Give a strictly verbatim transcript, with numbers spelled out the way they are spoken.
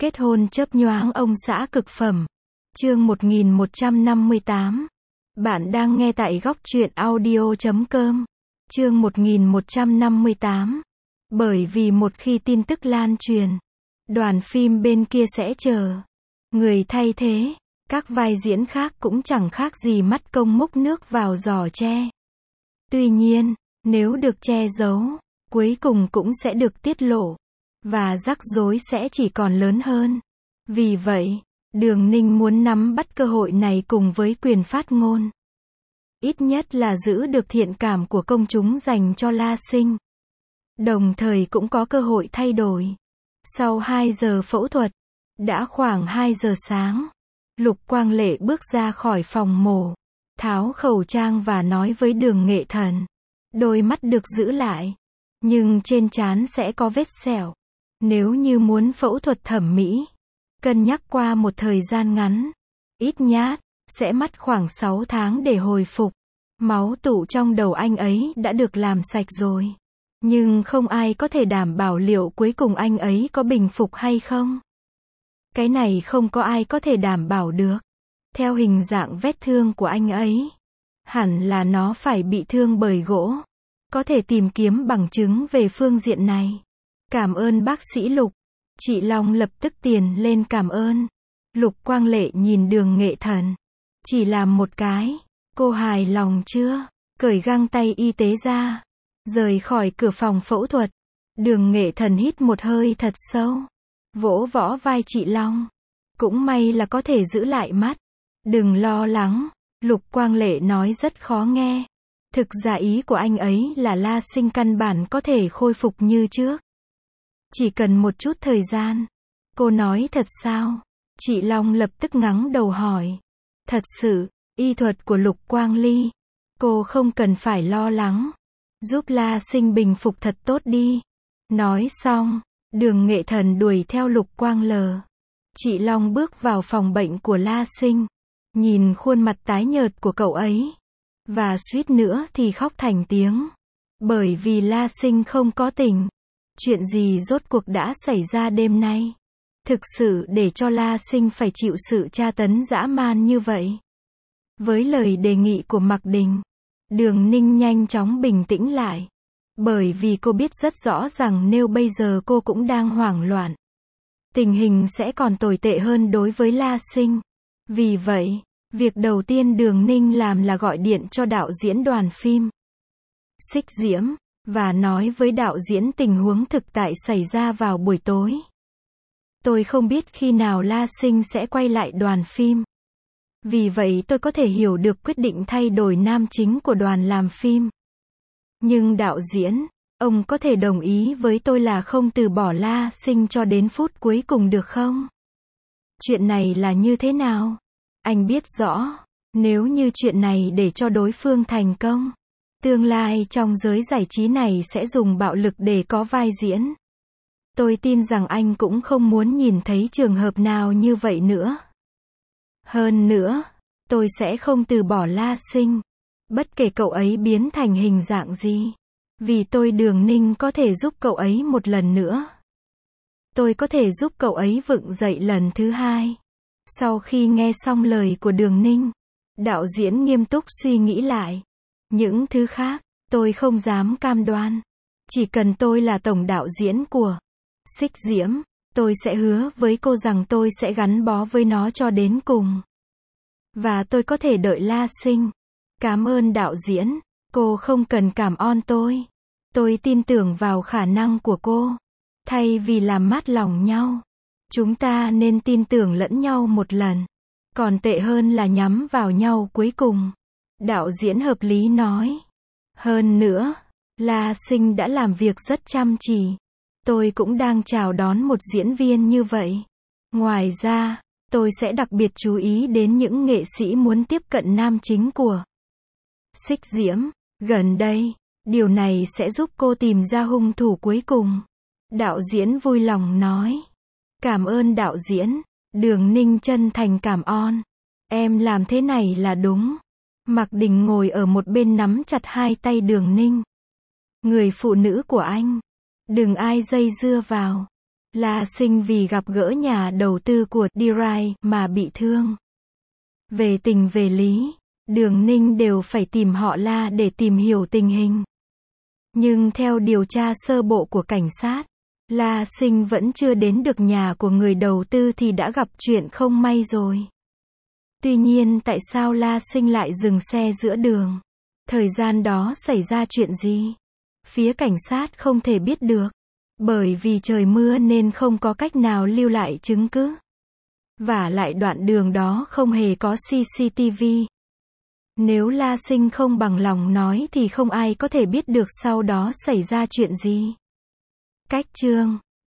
Kết hôn chớp nhoáng ông xã cực phẩm. Chương một nghìn một trăm năm mươi tám. Bạn đang nghe tại góc truyện audio chấm com. Chương một nghìn một trăm năm mươi tám. Bởi vì một khi tin tức lan truyền, đoàn phim bên kia sẽ chờ người thay thế, các vai diễn khác cũng chẳng khác gì mắt công múc nước vào giỏ tre. Tuy nhiên, nếu được che giấu, cuối cùng cũng sẽ được tiết lộ, và rắc rối sẽ chỉ còn lớn hơn. Vì vậy, Đường Ninh muốn nắm bắt cơ hội này cùng với quyền phát ngôn. Ít nhất là giữ được thiện cảm của công chúng dành cho La Sinh. Đồng thời cũng có cơ hội thay đổi. Sau hai giờ phẫu thuật, đã khoảng hai giờ sáng, Lục Quang Lệ bước ra khỏi phòng mổ, tháo khẩu trang và nói với Đường Nghệ Thần. Đôi mắt được giữ lại, nhưng trên trán sẽ có vết sẹo. Nếu như muốn phẫu thuật thẩm mỹ, cân nhắc qua một thời gian ngắn, ít nhất sẽ mất khoảng sáu tháng để hồi phục. Máu tụ trong đầu anh ấy đã được làm sạch rồi, nhưng không ai có thể đảm bảo liệu cuối cùng anh ấy có bình phục hay không. Cái này không có ai có thể đảm bảo được. Theo hình dạng vết thương của anh ấy, hẳn là nó phải bị thương bởi gỗ. Có thể tìm kiếm bằng chứng về phương diện này. Cảm ơn bác sĩ Lục. Chị Long lập tức tiền lên cảm ơn. Lục Quang Lệ nhìn Đường Nghệ Thần. Chỉ làm một cái. Cô hài lòng chưa? Cởi găng tay y tế ra. Rời khỏi cửa phòng phẫu thuật. Đường Nghệ Thần hít một hơi thật sâu. Vỗ võ vai chị Long. Cũng may là có thể giữ lại mắt. Đừng lo lắng. Lục Quang Lệ nói rất khó nghe. Thực ra ý của anh ấy là La Sinh căn bản có thể khôi phục như trước. Chỉ cần một chút thời gian. Cô nói thật sao? Chị Long lập tức ngẩng đầu hỏi. Thật sự, y thuật của Lục Quang Ly. Cô không cần phải lo lắng. Giúp La Sinh bình phục thật tốt đi. Nói xong, Đường Nghệ Thần đuổi theo Lục Quang Lờ. Chị Long bước vào phòng bệnh của La Sinh. Nhìn khuôn mặt tái nhợt của cậu ấy. Và suýt nữa thì khóc thành tiếng. Bởi vì La Sinh không có tỉnh. Chuyện gì rốt cuộc đã xảy ra đêm nay? Thực sự để cho La Sinh phải chịu sự tra tấn dã man như vậy. Với lời đề nghị của Mạc Đình, Đường Ninh nhanh chóng bình tĩnh lại. Bởi vì cô biết rất rõ rằng nếu bây giờ cô cũng đang hoảng loạn, tình hình sẽ còn tồi tệ hơn đối với La Sinh. Vì vậy, việc đầu tiên Đường Ninh làm là gọi điện cho đạo diễn đoàn phim Xích Diễm, và nói với đạo diễn tình huống thực tại xảy ra vào buổi tối. Tôi không biết khi nào La Sinh sẽ quay lại đoàn phim. Vì vậy tôi có thể hiểu được quyết định thay đổi nam chính của đoàn làm phim. Nhưng đạo diễn, ông có thể đồng ý với tôi là không từ bỏ La Sinh cho đến phút cuối cùng được không? Chuyện này là như thế nào? Anh biết rõ, nếu như chuyện này để cho đối phương thành công, tương lai trong giới giải trí này sẽ dùng bạo lực để có vai diễn. Tôi tin rằng anh cũng không muốn nhìn thấy trường hợp nào như vậy nữa. Hơn nữa, tôi sẽ không từ bỏ La Sinh, bất kể cậu ấy biến thành hình dạng gì. Vì tôi Đường Ninh có thể giúp cậu ấy một lần nữa. Tôi có thể giúp cậu ấy vực dậy lần thứ hai. Sau khi nghe xong lời của Đường Ninh, đạo diễn nghiêm túc suy nghĩ lại. Những thứ khác, tôi không dám cam đoan. Chỉ cần tôi là tổng đạo diễn của Xích Diễm, tôi sẽ hứa với cô rằng tôi sẽ gắn bó với nó cho đến cùng. Và tôi có thể đợi La Sinh. Cảm ơn đạo diễn, cô không cần cảm ơn tôi. Tôi tin tưởng vào khả năng của cô. Thay vì làm mát lòng nhau, chúng ta nên tin tưởng lẫn nhau một lần. Còn tệ hơn là nhắm vào nhau cuối cùng. Đạo diễn hợp lý nói. Hơn nữa, La Sinh đã làm việc rất chăm chỉ. Tôi cũng đang chào đón một diễn viên như vậy. Ngoài ra, tôi sẽ đặc biệt chú ý đến những nghệ sĩ muốn tiếp cận nam chính của Xích Diễm. Gần đây, điều này sẽ giúp cô tìm ra hung thủ cuối cùng. Đạo diễn vui lòng nói. Cảm ơn đạo diễn. Đường Ninh chân thành cảm ơn. Em làm thế này là đúng. Mạc Đình ngồi ở một bên nắm chặt hai tay Đường Ninh. Người phụ nữ của anh. Đừng ai dây dưa vào. La Sinh vì gặp gỡ nhà đầu tư của D-Rai mà bị thương. Về tình về lý, Đường Ninh đều phải tìm họ La để tìm hiểu tình hình. Nhưng theo điều tra sơ bộ của cảnh sát, La Sinh vẫn chưa đến được nhà của người đầu tư thì đã gặp chuyện không may rồi. Tuy nhiên tại sao La Sinh lại dừng xe giữa đường? Thời gian đó xảy ra chuyện gì? Phía cảnh sát không thể biết được. Bởi vì trời mưa nên không có cách nào lưu lại chứng cứ. Vả lại đoạn đường đó không hề có xê xê tê vê. Nếu La Sinh không bằng lòng nói thì không ai có thể biết được sau đó xảy ra chuyện gì. Cách chương